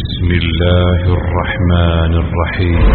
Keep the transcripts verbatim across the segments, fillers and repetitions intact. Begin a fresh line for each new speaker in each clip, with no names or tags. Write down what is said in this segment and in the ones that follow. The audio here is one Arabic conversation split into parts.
بسم الله الرحمن الرحيم.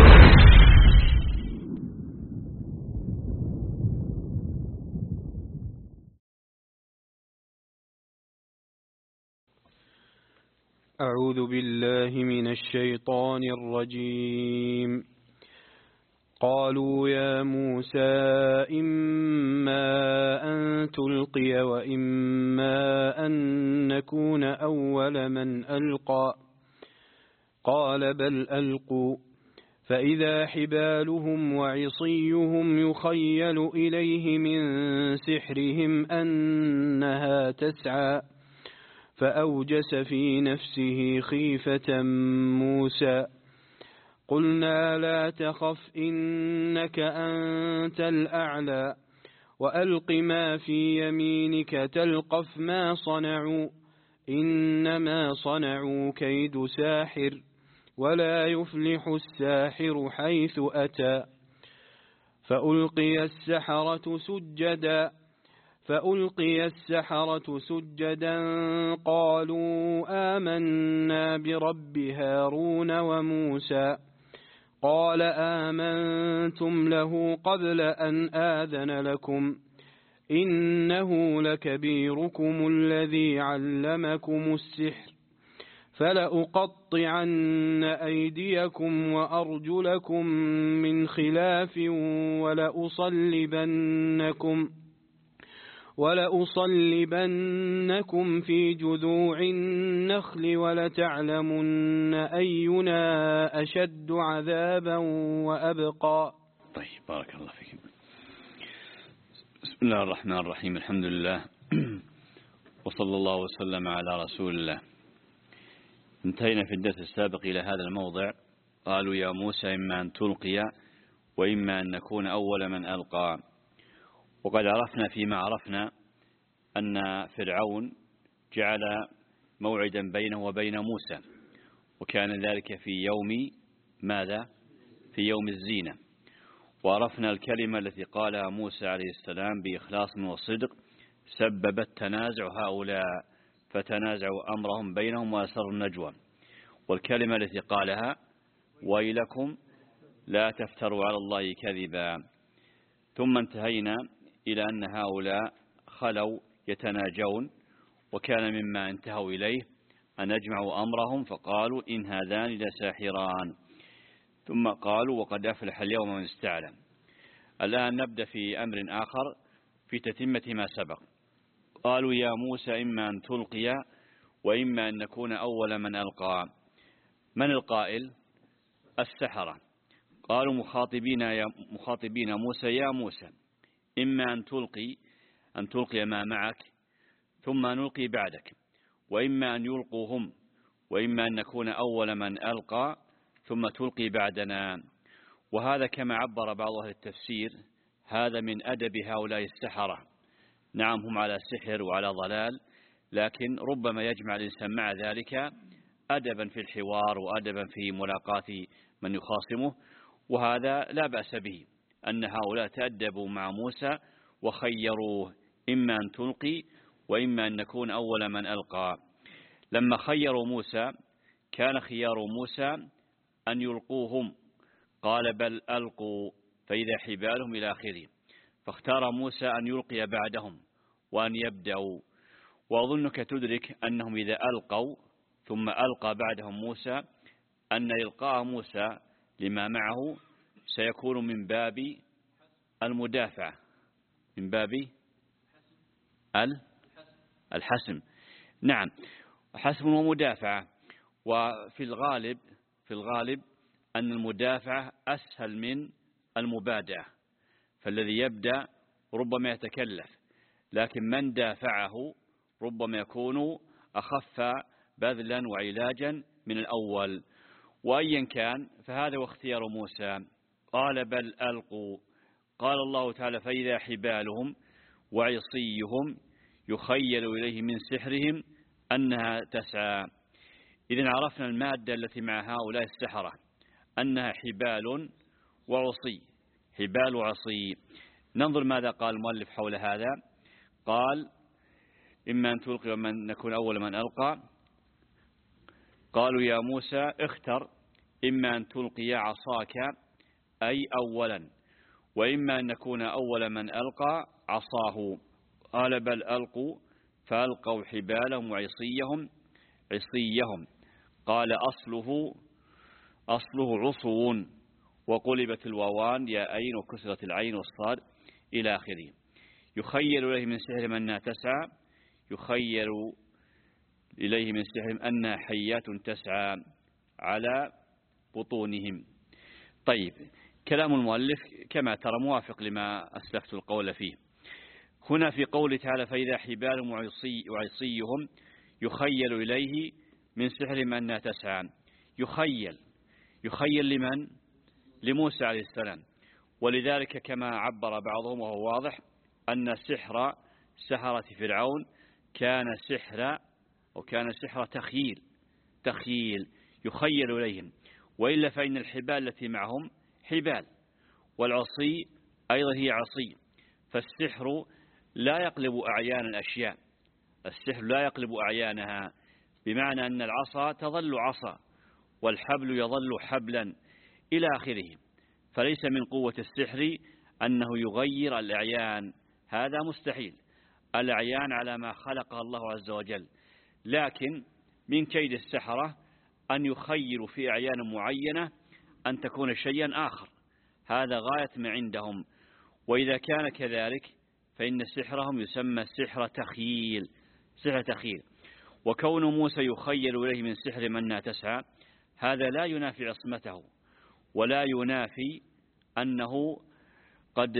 أعوذ بالله من الشيطان الرجيم. قالوا يا موسى إما أن تلقي وإما أن نكون أول من ألقى قال بل ألقوا فإذا حبالهم وعصيهم يخيل إليه من سحرهم أنها تسعى فأوجس في نفسه خيفة موسى قلنا لا تخف إنك أنت الأعلى وألق ما في يمينك تلقف ما صنعوا إنما صنعوا كيد ساحر ولا يفلح الساحر حيث أتى فألقي السحرة سجدا فألقي السحرة سجدا قالوا آمنا برب هارون وموسى قال آمنتم له قبل أن آذن لكم إنه لكبيركم الذي علمكم السحر فلأقطعن أيديكم وأرجلكم من خلاف ولأصلبنكم ولأصلبنكم في جذوع النخل ولتعلمن أينا أشد عذابا وأبقى.
طيب بارك الله فيكم. بسم الله الرحمن الرحيم. الحمد لله وصلى الله وسلم على رسول الله. انتهينا في الدرس السابق إلى هذا الموضع. قالوا يا موسى إما أن تلقي وإما أن نكون أول من ألقى. وقد عرفنا فيما عرفنا أن فرعون جعل موعدا بينه وبين موسى وكان ذلك في يوم ماذا؟ في يوم الزينة. وعرفنا الكلمة التي قالها موسى عليه السلام بإخلاص وصدق سببت تنازع هؤلاء فتنازعوا أمرهم بينهم وأسروا النجوى. والكلمة التي قالها ويلكم لا تفتروا على الله كذبا. ثم انتهينا إلى أن هؤلاء خلوا يتناجون وكان مما انتهوا إليه أن أجمعوا أمرهم فقالوا إن هذان لساحران ثم قالوا وقد أفلح اليوم من استعلم. الآن نبدأ في أمر آخر في تتمة ما سبق. قالوا يا موسى إما أن تلقي وإما أن نكون أول من ألقى. من القائل؟ السحرة. قالوا مخاطبين, يا مخاطبين موسى يا موسى إما أن تلقي أن تلقي ما معك ثم نلقي بعدك وإما أن يلقوا هم وإما أن نكون أول من ألقى ثم تلقي بعدنا. وهذا كما عبر بعض أهل التفسير هذا من أدب هؤلاء السحرة. نعم هم على سحر وعلى ضلال لكن ربما يجمع الإنسان مع ذلك أدبا في الحوار وأدبا في ملاقاة من يخاصمه وهذا لا بأس به أن هؤلاء تأدبوا مع موسى وخيروه إما أن تلقي وإما أن نكون أول من ألقى. لما خيروا موسى كان خيار موسى أن يلقوهم قال بل ألقوا فإذا حبالهم إلى آخره فاختار موسى أن يلقي بعدهم وأن يبدأوا. وأظنك تدرك أنهم إذا ألقوا ثم ألقى بعدهم موسى أن إلقاء موسى لما معه سيكون من باب المدافع من باب الحسم. نعم حسم ومدافعة. وفي الغالب في الغالب أن المدافعة أسهل من المبادئة فالذي يبدأ ربما يتكلف لكن من دافعه ربما يكون أخف بذلا وعلاجا من الأول. وأيا كان فهذا واختيار موسى. قال بل ألقوا. قال الله تعالى فإذا حبالهم وعصيهم يخيل إليه من سحرهم أنها تسعى. إذن عرفنا المادة التي مع هؤلاء السحرة أنها حبال وعصي. حبال وعصي. ننظر ماذا قال المؤلف حول هذا. قال إما أن تلقي ومن نكون أول من ألقى قالوا يا موسى اختر إما أن تلقي عصاك أي أولا وإما أن نكون أول من ألقى عصاه. قال بل ألقوا فألقوا حبالهم وعصيهم عصيهم. قال أصله أصله عصو وقلبت الواوان ياءين وكسرت العين والصاد إلى آخره. يخيل إليه من سحرهم أنها تسعى يخيل إليه من سحرهم أنها حيات تسعى على بطونهم. طيب، كلام المؤلف كما ترى موافق لما أسلفت القول فيه. هنا في قوله تعالى فإذا حبالهم وعصيهم يخيل إليه من سحرهم أنها تسعى. يخيل يخيل لمن؟ لموسى عليه السلام. ولذلك كما عبر بعضهم وهو واضح أن سحر سحرة فرعون كان سحر أو كان سحر تخييل تخييل يخيل إليهم، وإلا فإن الحبال التي معهم حبال والعصي أيضا هي عصي. فالسحر لا يقلب أعيان الأشياء، السحر لا يقلب أعيانها، بمعنى أن العصا تظل عصا والحبل يظل حبلا إلى آخره. فليس من قوة السحر أنه يغير الأعيان، هذا مستحيل. الأعيان على ما خلقها الله عز وجل، لكن من كيد السحرة أن يخيروا في أعيان معينة أن تكون شيئا آخر، هذا غاية ما عندهم. وإذا كان كذلك فإن سحرهم يسمى سحر تخييل سحر تخييل. وكون موسى يخيل إليه من سحر منها تسعى هذا لا ينافي عصمته ولا ينافي أنه قد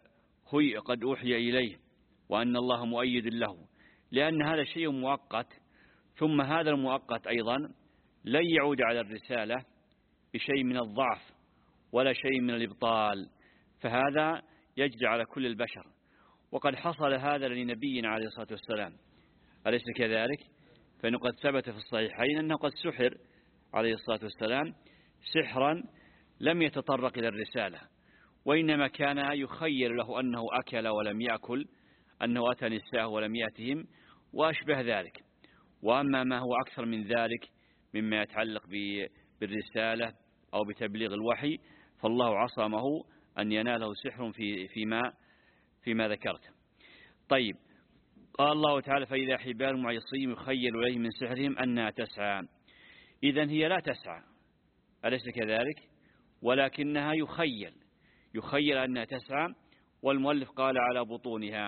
هي قد أوحي إليه وأن الله مؤيد له، لأن هذا شيء مؤقت، ثم هذا المؤقت أيضا لن يعود على الرسالة بشيء من الضعف ولا شيء من الإبطال، فهذا يجري على كل البشر. وقد حصل هذا لنبي عليه الصلاة والسلام، أليس كذلك؟ فإنه قد ثبت في الصحيحين أنه قد سحر عليه الصلاة والسلام سحرا لم يتطرق إلى الرسالة، وإنما كان يخيل له أنه أكل ولم يأكل، أنه أتى نساءه ولم يأتهم وأشبه ذلك. وأما ما هو أكثر من ذلك مما يتعلق بالرسالة أو بتبليغ الوحي فالله عصمه أن يناله سحر في فيما فيما ذكرت. طيب، قال الله تعالى فإذا حبال معصيهم يخيل إليه من سحرهم أنها تسعى. إذن هي لا تسعى، أليس كذلك؟ ولكنها يخيل يخيل أنها تسعى، والمؤلف قال على بطونها.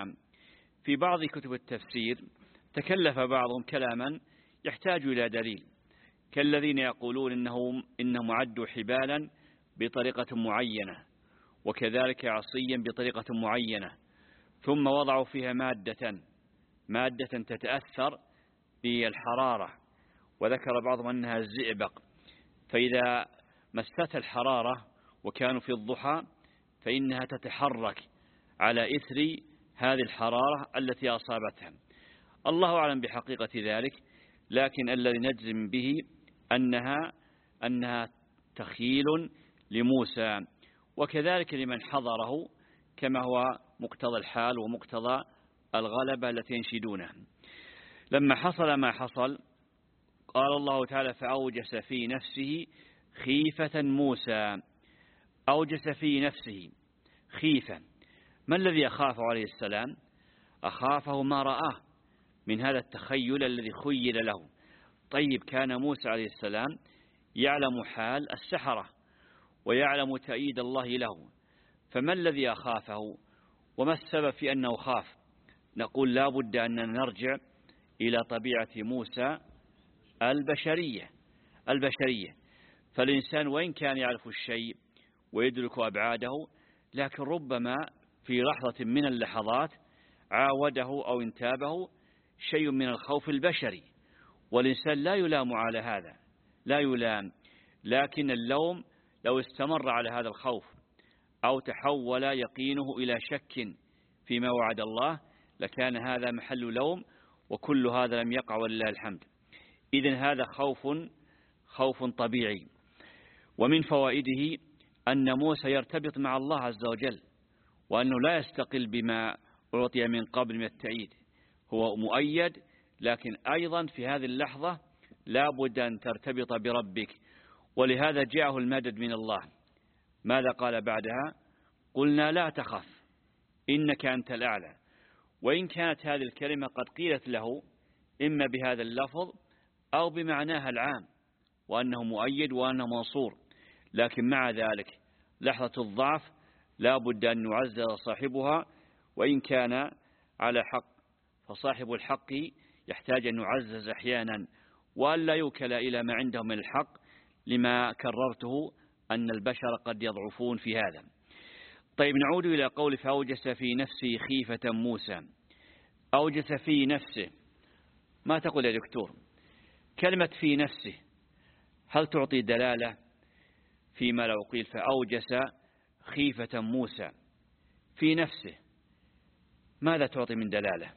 في بعض كتب التفسير تكلف بعضهم كلاما يحتاج إلى دليل، كالذين يقولون إنهم إنهم عدوا حبالا بطريقة معينة وكذلك عصيا بطريقة معينة، ثم وضعوا فيها مادة مادة تتأثر بالحرارة، وذكر بعضهم أنها الزئبق، فإذا مست الحرارة وكانوا في الضحى فإنها تتحرك على إثر هذه الحرارة التي أصابتها. الله أعلم بحقيقة ذلك، لكن الذي نجزم به أنها أنها تخيل لموسى، وكذلك لمن حضره كما هو مقتضى الحال ومقتضى الغلبة التي ينشدونها. لما حصل ما حصل قال الله تعالى فأوجس في نفسه خيفة موسى. أوجس في نفسه خيفة، ما الذي أخافه عليه السلام؟ أخافه ما رآه من هذا التخيل الذي خيل له. طيب، كان موسى عليه السلام يعلم حال السحرة ويعلم تأييد الله له، فما الذي أخافه وما السبب في أنه خاف؟ نقول لا بد أن نرجع إلى طبيعة موسى البشرية البشرية فالإنسان وإن كان يعرف الشيء ويدرك أبعاده، لكن ربما في لحظة من اللحظات عاوده أو انتابه شيء من الخوف البشري، والإنسان لا يلام على هذا، لا يلام، لكن اللوم لو استمر على هذا الخوف أو تحول يقينه إلى شك فيما وعد الله لكان هذا محل لوم، وكل هذا لم يقع ولله الحمد. إذن هذا خوف خوف طبيعي. ومن فوائده أن موسى يرتبط مع الله عز وجل، وأنه لا يستقل بما أعطي من قبل من التأييد، هو مؤيد، لكن أيضا في هذه اللحظة لا بد أن ترتبط بربك، ولهذا جاءه المدد من الله. ماذا قال بعدها؟ قلنا لا تخف إنك أنت الأعلى. وإن كانت هذه الكلمة قد قيلت له إما بهذا اللفظ أو بمعناها العام، وأنه مؤيد وأنه منصور، لكن مع ذلك لحظة الضعف لا بد أن يعزز صاحبها وإن كان على حق، فصاحب الحق يحتاج أن يعزز أحيانا وأن لا يوكل إلى ما عنده من الحق، لما كررته أن البشر قد يضعفون في هذا. طيب نعود إلى قول فأوجس في نفسه خيفة موسى. أوجس في نفسه، ما تقول يا دكتور كلمة في نفسه هل تعطي دلالة فيما لو قيل فأوجس خيفة موسى في نفسه؟ ماذا تعطي من دلالة؟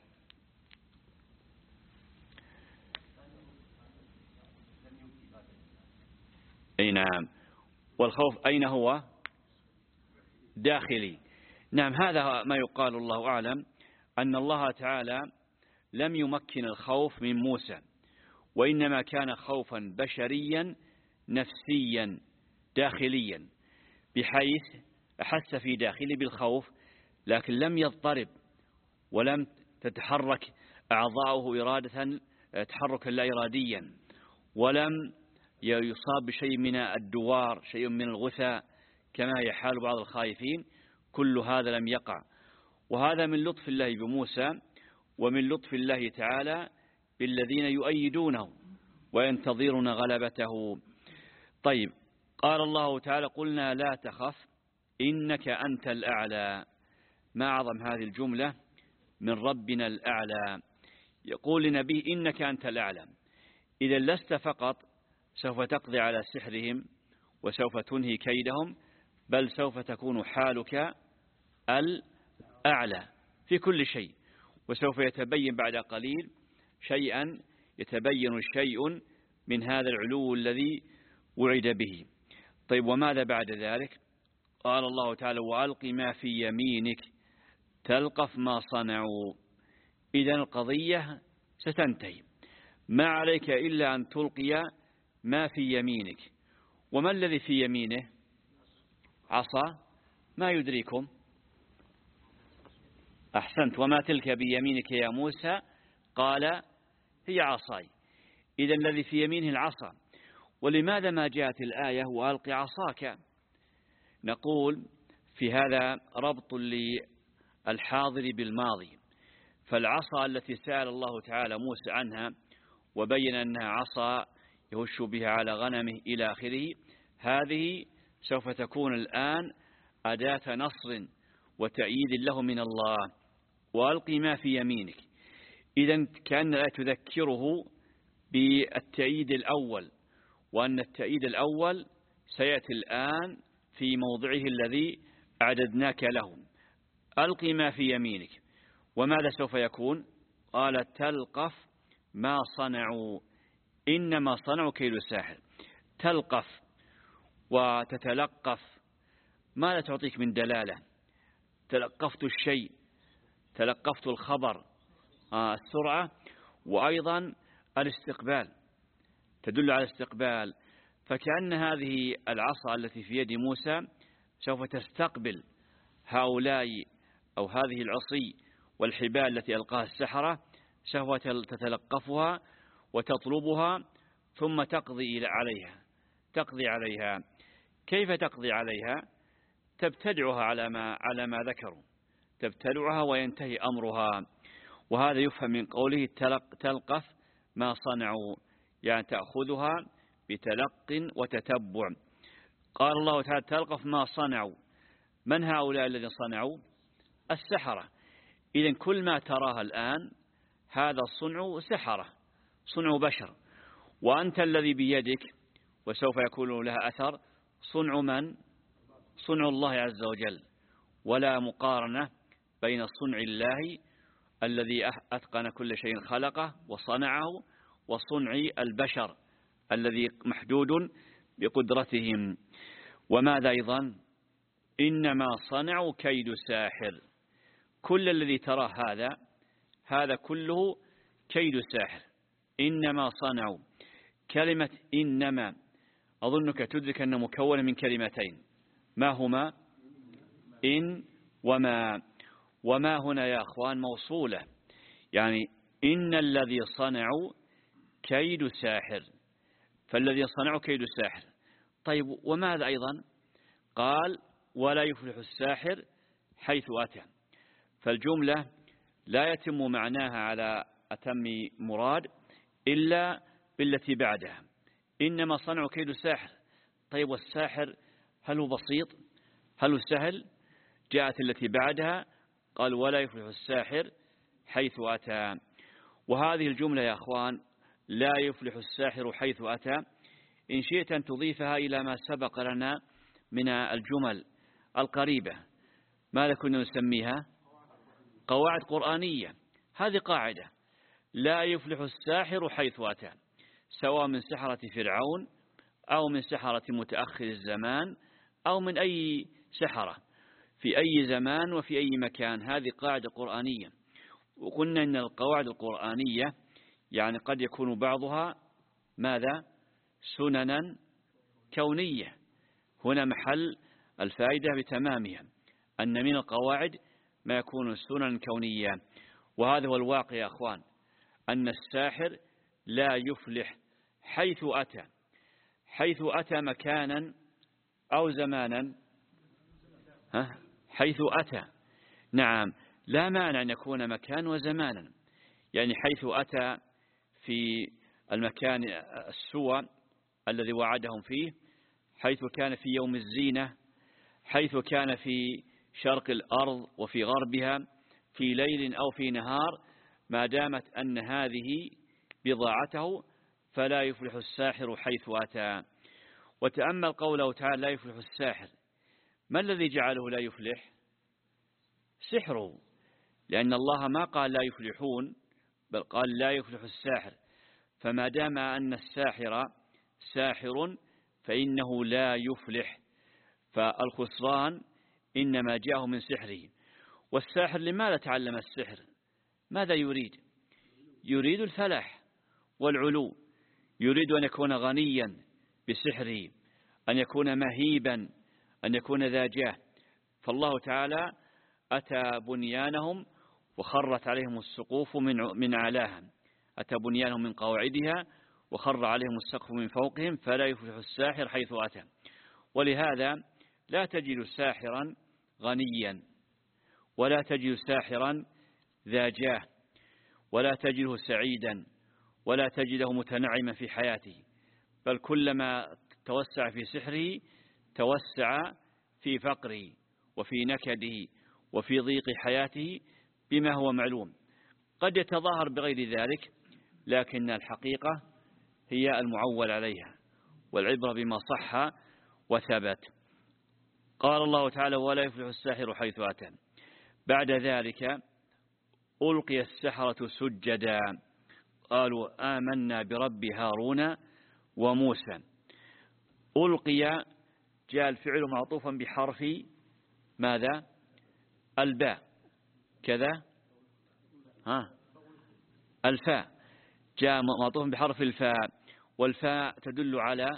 أي نعم. والخوف أين هو؟ داخلي. نعم، هذا ما يقال الله أعلم، أن الله تعالى لم يمكن الخوف من موسى، وإنما كان خوفا بشريا نفسيا داخليا، بحيث أحس في داخله بالخوف لكن لم يضطرب ولم تتحرك أعضاؤه إرادة تحركا لا إراديا، ولم يصاب بشيء من الدوار، شيء من الغثاء كما يحال بعض الخائفين. كل هذا لم يقع، وهذا من لطف الله بموسى ومن لطف الله تعالى بالذين يؤيدونه وينتظرون غلبته. طيب، قال الله تعالى قلنا لا تخف إنك أنت الأعلى. ما أعظم هذه الجملة من ربنا الأعلى، يقول لنبيه إنك أنت الأعلى. إذا لست فقط سوف تقضي على سحرهم وسوف تنهي كيدهم، بل سوف تكون حالك الأعلى في كل شيء، وسوف يتبين بعد قليل شيئا يتبين شيء من هذا العلو الذي وعد به. طيب، وماذا بعد ذلك؟ قال الله تعالى وألق ما في يمينك تلقف ما صنعوا. إذن القضية ستنتهي، ما عليك إلا أن تلقي ما في يمينك. وما الذي في يمينه؟ عصا. ما يدريكم؟ أحسنت. وما تلك بيمينك يا موسى؟ قال هي عصاي. إذا الذي في يمينه العصا. ولماذا ما جاءت الآية وألق عصاك؟ نقول في هذا ربط للحاضر بالماضي. فالعصا التي سأل الله تعالى موسى عنها وبين أنها عصا يهش بها على غنمه إلى آخره، هذه سوف تكون الآن أداة نصر وتأييد له من الله. وألقي ما في يمينك، إذن كأن الآية تذكره بالتأييد الأول، وأن التأييد الأول سيأتي الآن في موضعه الذي أعددناك له. ألقي ما في يمينك، وماذا سوف يكون؟ قال تلقف ما صنعوا، إنما صنعوا كيد ساحر. تلقف وتتلقف، ماذا تعطيك من دلالة؟ تلقفت الشيء، تلقفت الخبر، آه السرعة، وأيضا الاستقبال، تدل على الاستقبال. فكأن هذه العصا التي في يد موسى سوف تستقبل هؤلاء أو هذه العصي والحبال التي ألقاها السحرة، سوف تتلقفها وتطلبها ثم تقضي عليها. تقضي عليها كيف تقضي عليها؟ تبتلعها على ما على ما ذكروا، تبتلعها وينتهي أمرها. وهذا يفهم من قوله تلق تلقف ما صنعوا، يعني تأخذها بتلق وتتبع. قال الله تعالى تلقف ما صنعوا. من هؤلاء الذين صنعوا؟ السحرة. إذن كل ما تراها الآن هذا صنع سحرة، صنع بشر، وأنت الذي بيدك وسوف يكون لها أثر صنع من؟ صنع الله عز وجل. ولا مقارنة بين صنع الله الذي أتقن كل شيء خلقه وصنعه وصنع البشر الذي محدود بقدرتهم. وماذا أيضا؟ إنما صنعوا كيد ساحر. كل الذي تراه هذا هذا كله كيد ساحر. إنما صنعوا، كلمة إنما أظنك تدرك أنه مكون من كلمتين، ما هما؟ إن وما. وما هنا يا أخوان موصولة، يعني إن الذي صنعوا كيد ساحر، فالذي صنعوا كيد ساحر. طيب وماذا أيضا؟ قال ولا يفلح الساحر حيث أتى. فالجملة لا يتم معناها على أتم مراد إلا بالتي بعدها، إنما صنعوا كيد ساحر. طيب والساحر هل هو بسيط؟ هل هو سهل؟ جاءت التي بعدها قال ولا يفلح الساحر حيث أتى. وهذه الجملة يا أخوان لا يفلح الساحر حيث أتى، إن شئت أن تضيفها إلى ما سبق لنا من الجمل القريبة، ماذا كنا نسميها؟ قواعد قرآنية. هذه قاعدة، لا يفلح الساحر حيث أتى، سواء من سحرة فرعون أو من سحرة متأخر الزمان أو من أي سحرة في أي زمان وفي أي مكان. هذه قاعدة قرآنية. وقلنا أن القواعد القرآنية يعني قد يكون بعضها ماذا؟ سننا كونية. هنا محل الفائدة بتمامها، أن من القواعد ما يكون سننا كونية. وهذا هو الواقع يا أخوان، أن الساحر لا يفلح حيث أتى. حيث أتى مكانا أو زمانا؟ ها؟ حيث أتى، نعم، لا مانع أن يكون مكان وزمانا. يعني حيث أتى في المكان السوى الذي وعدهم فيه، حيث كان في يوم الزينة، حيث كان في شرق الأرض وفي غربها، في ليل أو في نهار، ما دامت أن هذه بضاعته فلا يفلح الساحر حيث أتى. وتأمل قوله تعالى لا يفلح الساحر، ما الذي جعله لا يفلح؟ سحره، لأن الله ما قال لا يفلحون بل قال لا يفلح الساحر. فما دام أن الساحر ساحر فإنه لا يفلح، فالخسران إنما جاءه من سحره. والساحر لماذا تعلم السحر؟ ماذا يريد؟ يريد الفلاح والعلو، يريد أن يكون غنيا بسحره، أن يكون مهيبا، أن يكون ذا جاه. فالله تعالى أتى بنيانهم وخرت عليهم السقوف من من أعلاها، أتى بنيانهم من قواعدها وخر عليهم السقف من فوقهم، فلا يفلح الساحر حيث أتى. ولهذا لا تجد ساحرا غنيا، ولا تجد ساحرا ذا جاه، ولا تجده سعيدا، ولا تجده متنعما في حياته، بل كلما توسع في سحره توسع في فقره وفي نكده وفي ضيق حياته بما هو معلوم. قد يتظاهر بغير ذلك، لكن الحقيقة هي المعول عليها، والعبرة بما صح وثبت. قال الله تعالى ولا يفلح الساحر حيث أتى. بعد ذلك ألقي السحرة سجدا قالوا آمنا برب هارون وموسى. ألقي جاء الفعل معطوفا بحرف ماذا؟ الباء كذا، ها الفاء جاء معطوفا بحرف الفاء، والفاء تدل على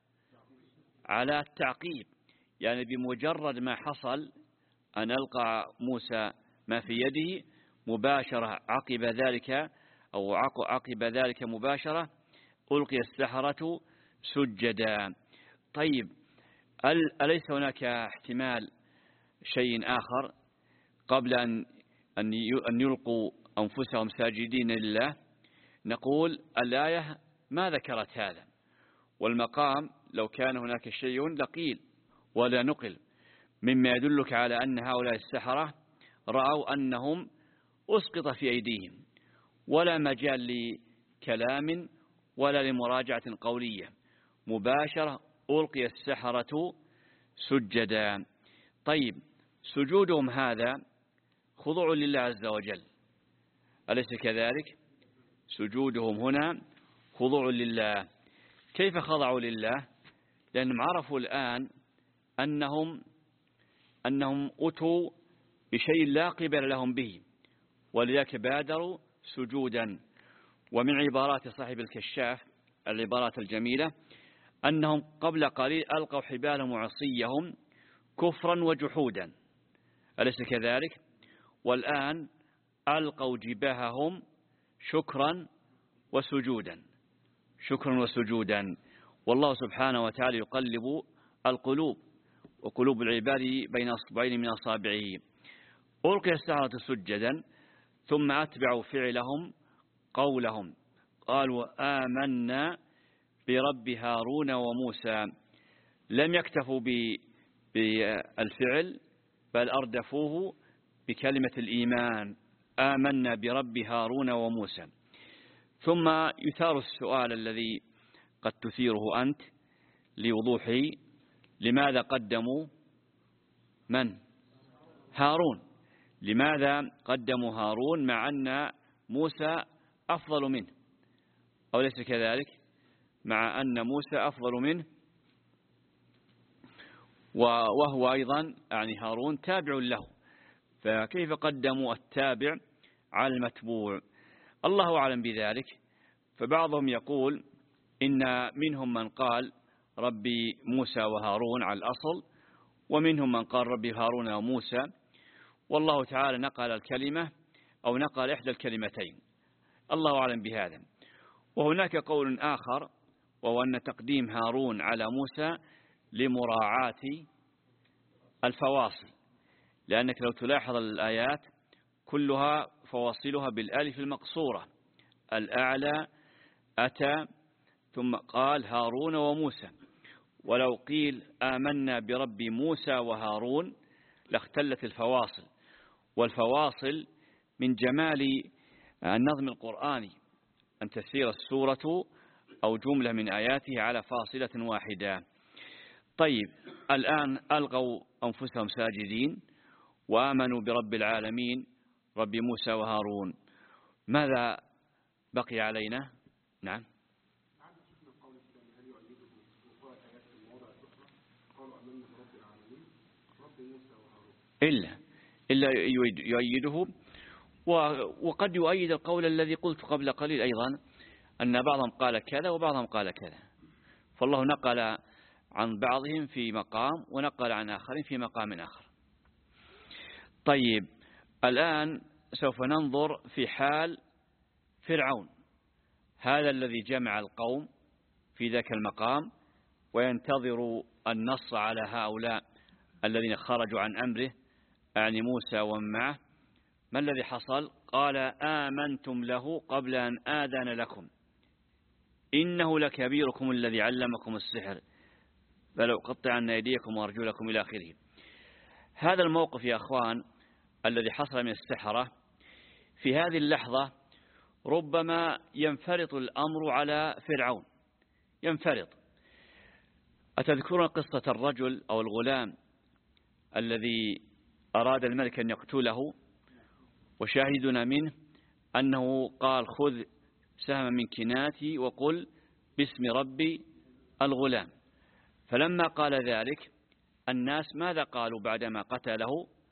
على التعقيب، يعني بمجرد ما حصل أن ألقى موسى ما في يده مباشرة عقب ذلك أو عقب ذلك مباشرة ألقي السحرة سجدا. طيب أليس هناك احتمال شيء آخر قبل أن أن يلقوا أنفسهم ساجدين لله؟ نقول الآية ما ذكرت هذا، والمقام لو كان هناك شيء لقيل ولا نقل، مما يدلك على أن هؤلاء السحرة رأوا أنهم أسقط في أيديهم، ولا مجال لكلام ولا لمراجعة قولية، مباشرة ألقي السحرة سجدا. طيب سجودهم هذا خضوع لله عز وجل، أليس كذلك؟ سجودهم هنا خضوع لله. كيف خضعوا لله؟ لأنهم عرفوا الآن أنهم أنهم أتوا بشيء لا قبل لهم به، ولذلك بادروا سجودا. ومن عبارات صاحب الكشاف العبارات الجميلة أنهم قبل قليل ألقوا حبالهم وعصيهم كفرا وجحودا، أليس كذلك؟ والآن ألقوا جباههم شكرا وسجودا، شكرا وسجودا. والله سبحانه وتعالى يقلب القلوب، وقلوب العباد بين أصبعين من أصابعه. ألقي السحرة سجدا ثم أتبعوا فعلهم قولهم، قالوا آمنا برب هارون وموسى. لم يكتفوا بالفعل بل أردفوه بكلمة الإيمان، آمنا برب هارون وموسى. ثم يثار السؤال الذي قد تثيره أنت لوضوحه، لماذا قدموا من؟ هارون. لماذا قدموا هارون مع أن موسى أفضل منه؟ أو ليس كذلك؟ مع أن موسى أفضل منه وهو أيضا يعني هارون تابع له، فكيف قدموا التابع على المتبوع؟ الله أعلم بذلك. فبعضهم يقول إن منهم من قال ربي موسى وهارون على الأصل، ومنهم من قال ربي هارون وموسى، والله تعالى نقل الكلمة أو نقل إحدى الكلمتين، الله أعلم بهذا. وهناك قول آخر وهو أن تقديم هارون على موسى لمراعاة الفواصل، لأنك لو تلاحظ الآيات كلها فواصلها بالألف المقصورة، الأعلى أتى ثم قال هارون وموسى. ولو قيل آمنا برب موسى وهارون لاختلت الفواصل، والفواصل من جمال النظم القرآني أن تسير السورة أو جملة من آياته على فاصلة واحدة. طيب، الآن ألقوا أنفسهم ساجدين وآمنوا برب العالمين رب موسى وهارون، ماذا بقي علينا؟ نعم. إلا إلا يؤيده، وقد يؤيد القول الذي قلت قبل قليل أيضا، أن بعضهم قال كذا وبعضهم قال كذا، فالله نقل عن بعضهم في مقام ونقل عن آخرين في مقام آخر. طيب، الآن سوف ننظر في حال فرعون، هذا الذي جمع القوم في ذاك المقام وينتظر النص على هؤلاء الذين خرجوا عن أمره، يعني موسى ومن معه. ما الذي حصل؟ قال آمنتم له قبل أن آذن لكم إنه لكبيركم الذي علمكم السحر فلو قطعن أيديكم وأرجلكم إلى آخره. هذا الموقف يا أخوان الذي حصل من السحرة، في هذه اللحظة ربما ينفرط الأمر على فرعون، ينفرط. أتذكرون قصة الرجل أو الغلام الذي أراد الملك أن يقتله، وشاهدنا منه أنه قال خذ سهما من كناتي وقل باسم ربي الغلام. فلما قال ذلك الناس ماذا قالوا بعدما قتله؟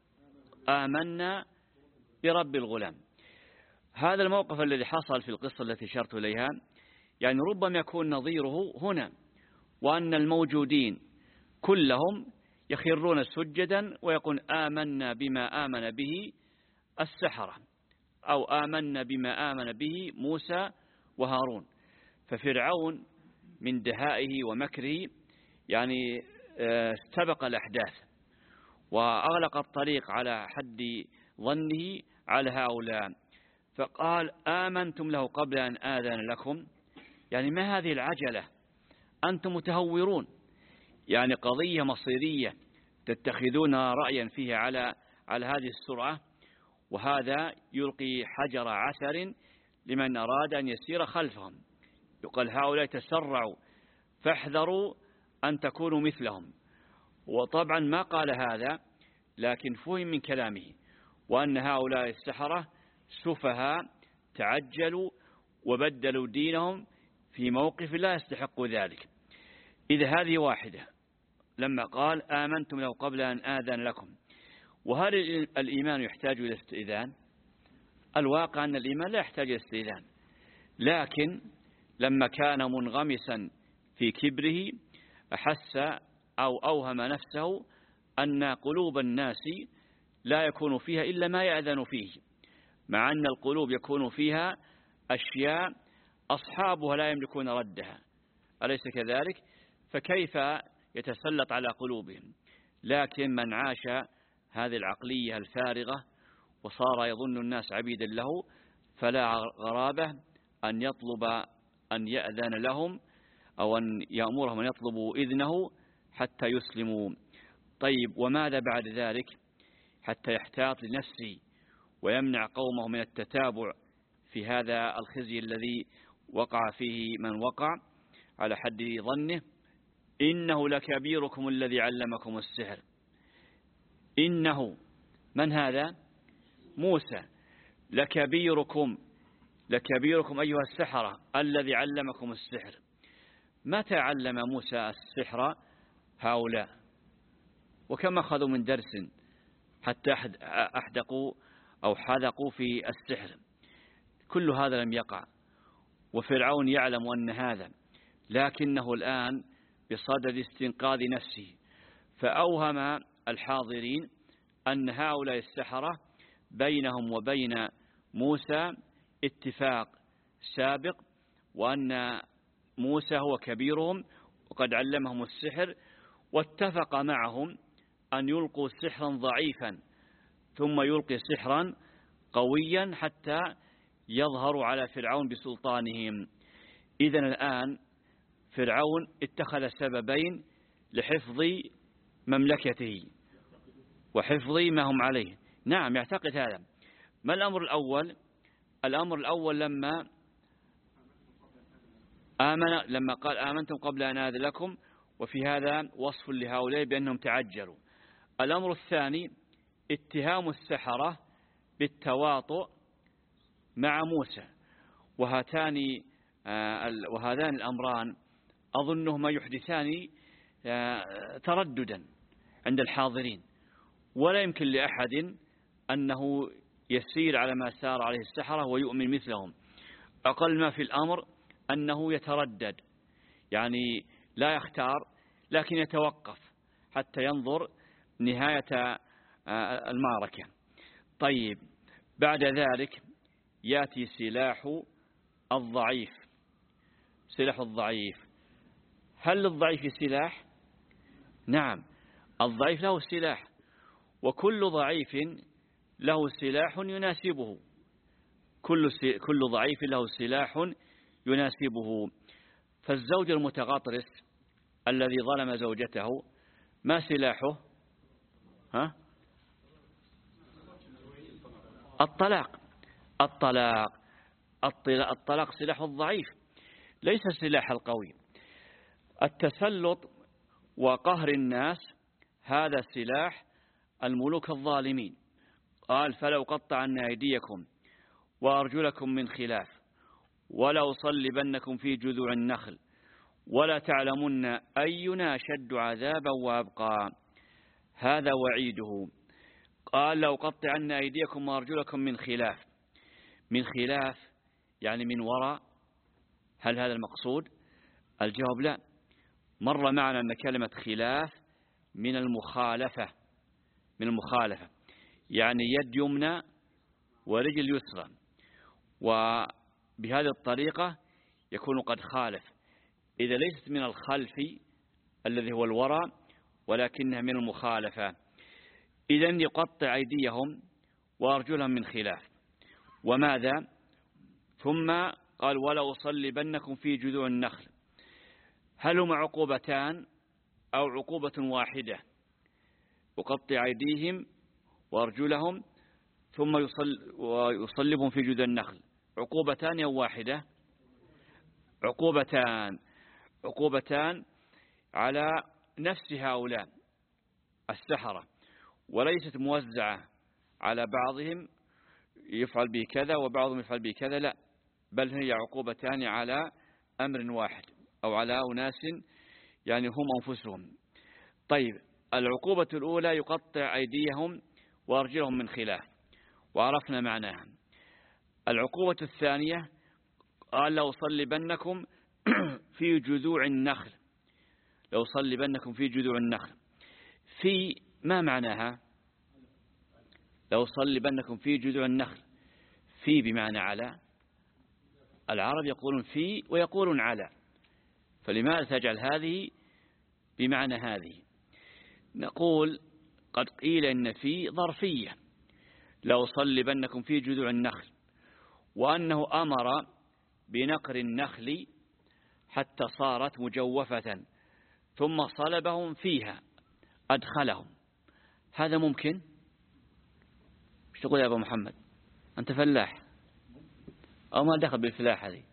آمنا برب الغلام. هذا الموقف الذي حصل في القصة التي أشرت إليها يعني ربما يكون نظيره هنا، وأن الموجودين كلهم يخرون سجدا ويقول آمنا بما آمن به السحرة، أو آمنا بما آمن به موسى وهارون. ففرعون من دهائه ومكره يعني استبق الأحداث وأغلق الطريق على حد ظنه على هؤلاء، فقال آمنتم له قبل أن آذن لكم. يعني ما هذه العجلة؟ أنتم متهورون، يعني قضية مصيرية تتخذون رأيا فيها على على هذه السرعة، وهذا يلقي حجر عثر لمن أراد أن يسير خلفهم. يقال هؤلاء تسرعوا فاحذروا أن تكونوا مثلهم. وطبعا ما قال هذا، لكن فهم من كلامه وأن هؤلاء السحرة سفهاء تعجلوا وبدلوا دينهم في موقف لا يستحق ذلك. إذا هذه واحدة لما قال آمنتم له قبل أن آذن لكم. وهل الإيمان يحتاج إلى استئذان؟ الواقع أن الإيمان لا يحتاج إلى استئذان، لكن لما كان منغمسا في كبره أحس أو أوهم نفسه أن قلوب الناس لا يكون فيها إلا ما يأذن فيه، مع أن القلوب يكون فيها أشياء أصحابها لا يملكون ردها، أليس كذلك؟ فكيف يتسلط على قلوبهم؟ لكن من عاش هذه العقلية الفارغة وصار يظن الناس عبيدا له فلا غرابة أن يطلب أن يأذن لهم أو أن يأمرهم أن يطلبوا إذنه حتى يسلموا. طيب وماذا بعد ذلك؟ حتى يحتاط لنفسه ويمنع قومه من التتابع في هذا الخزي الذي وقع فيه من وقع على حد ظنه. إنه لكبيركم الذي علمكم السحر. إنه من هذا؟ موسى. لكبيركم لكبيركم أيها السحرة الذي علمكم السحر. متى علم موسى السحر هؤلاء؟ وكم أخذوا من درس حتى أحدقوا أو حذقوا في السحر؟ كل هذا لم يقع، وفرعون يعلم أن هذا، لكنه الآن بصدد استنقاذ نفسه فأوهم الحاضرين أن هؤلاء السحرة بينهم وبين موسى اتفاق سابق، وأن موسى هو كبيرهم وقد علمهم السحر، واتفق معهم أن يلقوا سحرا ضعيفا ثم يلقي سحرا قويا حتى يظهروا على فرعون بسلطانهم. إذن الآن فرعون اتخذ سببين لحفظ مملكته وحفظ ما هم عليه. نعم يعتقد هذا. ما الأمر الأول؟ الأمر الأول لما آمن لما قال آمنتم قبل أن آذن لكم، وفي هذا وصف لهؤلاء بأنهم تعجلوا. الأمر الثاني اتهام السحرة بالتواطؤ مع موسى، وهاتان وهذان الأمران أظنهما يحدثان ترددا عند الحاضرين، ولا يمكن لأحد أنه يسير على ما سار عليه السحرة ويؤمن مثلهم. أقل ما في الأمر أنه يتردد، يعني لا يختار لكن يتوقف حتى ينظر نهاية المعركة. طيب بعد ذلك يأتي سلاح الضعيف. سلاح الضعيف، هل للضعيف سلاح؟ نعم، الضعيف له سلاح، وكل ضعيف له سلاح يناسبه. كل كل ضعيف له سلاح يناسبه. فالزوج المتغطرس الذي ظلم زوجته ما سلاحه؟ ها؟ الطلاق. الطلاق الطلاق سلاح الضعيف، ليس سلاح القوي. التسلط وقهر الناس هذا سلاح الملوك الظالمين. قال فلو قطعن أيديكم وأرجلكم من خلاف ولأصلبنكم في جذوع النخل ولا تعلمن أينا أشد عذابا وأبقى. هذا وعيده. قال لو قطعن أيديكم وأرجلكم من خلاف. من خلاف يعني من وراء. هل هذا المقصود؟ الجواب لا. مر معنا أن كلمة خلاف من المخالفة من المخالفة يعني يد يمنى ورجل يسرى، وبهذه الطريقة يكون قد خالف. إذا ليست من الخلف الذي هو الوراء ولكنها من المخالفة. إذن يقطع أيديهم وأرجلهم من خلاف. وماذا؟ ثم قال ولا أصلبنكم في جذوع النخل. هل هما عقوبتان أو عقوبة واحدة؟ يقطع أيديهم وأرجلهم ثم يصل ويصلبهم في جذوع النخل. عقوبتان أو واحدة؟ عقوبتان. عقوبتان على نفس هؤلاء السحرة، وليست موزعة على بعضهم يفعل به كذا وبعضهم يفعل به كذا، لا، بل هي عقوبتان على أمر واحد أو على أناس يعني هم أنفسهم. طيب العقوبة الأولى يقطع أيديهم وأرجلهم من خلاف، وعرفنا معناها. العقوبة الثانية قال لأصلبنكم في جذوع النخل، لأصلبنكم في جذوع النخل. في ما معناها؟ لأصلبنكم في جذوع النخل، في بمعنى على. العرب يقولون في ويقولون على، فلماذا تجعل هذه بمعنى هذه؟ نقول قد قيل إن في ظرفية، لأصلبنكم في جذوع النخل، وأنه أمر بنقر النخل حتى صارت مجوفة ثم صلبهم فيها أدخلهم. هذا ممكن؟ ايش تقول يا أبو محمد؟ أنت فلاح أو ما دخل بالفلاح هذه؟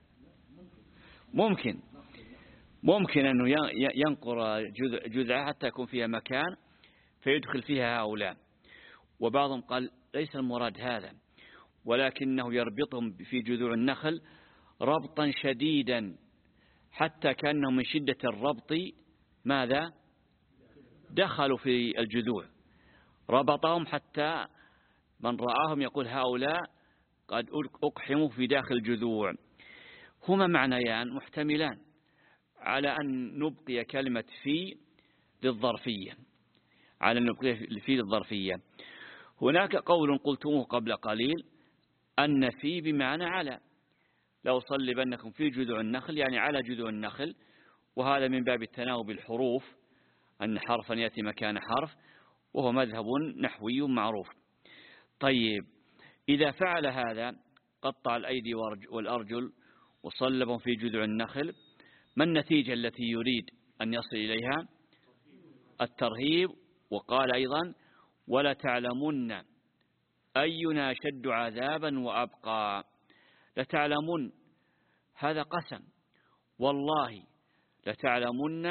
ممكن ممكن أنه ينقر جذعة حتى يكون فيها مكان فيدخل فيها هؤلاء. وبعضهم قال ليس المراد هذا، ولكنه يربطهم في جذوع النخل ربطا شديدا حتى كأنهم من شدة الربط ماذا؟ دخلوا في الجذوع، ربطهم حتى من رآهم يقول هؤلاء قد أقحموا في داخل الجذوع. هما معنيان محتملان على أن نبقي كلمة في للظرفية، على أن نبقي في للظرفية. هناك قول قلتموه قبل قليل أن في بمعنى على، لو صلبنكم في جذوع النخل يعني على جذوع النخل، وهذا من باب التناوب الحروف، أن حرفا يأتي مكان حرف، وهو مذهب نحوي معروف. طيب إذا فعل هذا قطع الأيدي والأرجل وصلبهم في جذوع النخل، ما النتيجة التي يريد أن يصل إليها؟ الترهيب. وقال أيضا ولا تعلمن أينا شد عذابا وأبقى. لتعلمن هذا قسم، والله لتعلمن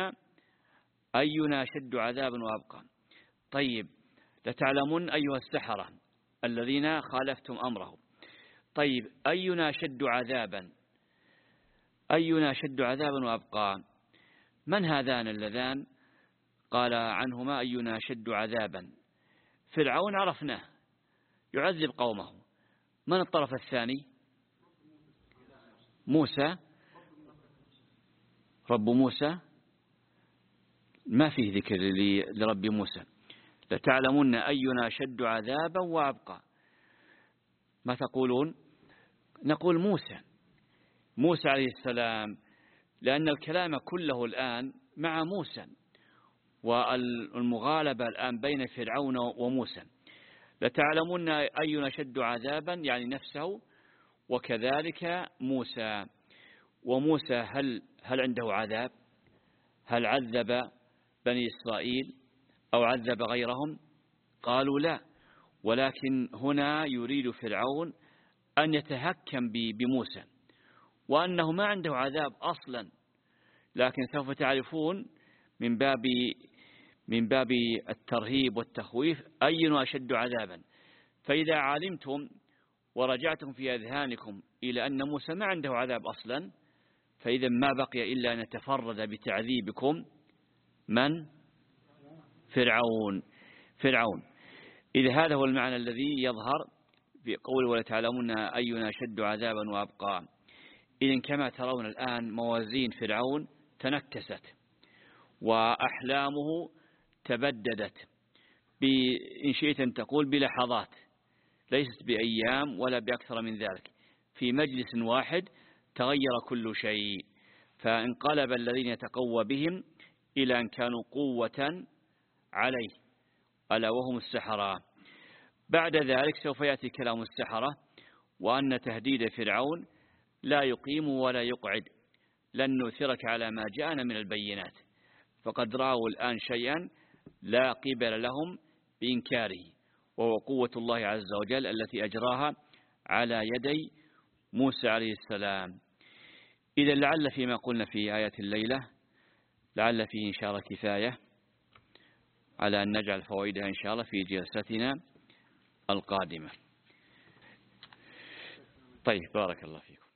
أينا شد عذابا وأبقى. طيب لتعلمن أيها السحرة الذين خالفتم أمره. طيب أينا شد عذابا، أينا شد عذابا وأبقى، من هذان اللذان قال عنهما أينا شد عذابا؟ فرعون عرفناه يعذب قومه، من الطرف الثاني؟ موسى، رب موسى ما فيه ذكر لرب موسى. لتعلمن أينا شد عذابا وأبقى. ما تقولون؟ نقول موسى، موسى عليه السلام، لأن الكلام كله الآن مع موسى، والمغالبة الآن بين فرعون وموسى. لتعلمن أينا شد عذابا يعني نفسه، وكذلك موسى. وموسى هل هل عنده عذاب؟ هل عذب بني إسرائيل أو عذب غيرهم؟ قالوا لا، ولكن هنا يريد فرعون أن يتهكم بموسى وأنه ما عنده عذاب أصلا، لكن سوف تعرفون من باب من باب الترهيب والتخويف أينا أشد عذابا. فإذا علمتم ورجعتم في أذهانكم إلى أن موسى ما عنده عذاب أصلا، فإذا ما بقي إلا أن يتفرد بتعذيبكم من؟ فرعون فرعون إذا هذا هو المعنى الذي يظهر في قول ولا تعلمون أينا أشد عذابا وأبقى. إذن كما ترون الآن موازين فرعون تنكست وأحلامه تبددت، إن شئت أن تقول بلحظات، ليست بأيام ولا بأكثر من ذلك. في مجلس واحد تغير كل شيء، فانقلب الذين يتقوى بهم إلى أن كانوا قوة عليه، ألا وهم السحرة. بعد ذلك سوف يأتي كلام السحرة، وأن تهديد فرعون لا يقيم ولا يقعد، لن نؤثرك على ما جاءنا من البينات. فقد رأوا الآن شيئا لا قبل لهم بإنكاره، وهو قوة الله عز وجل التي أجراها على يدي موسى عليه السلام. إذا لعل فيما قلنا في آية الليلة لعل فيه إن شاء الله كفاية على أن نجعل فوائدها إن شاء الله في جلستنا القادمة. طيب بارك الله فيكم.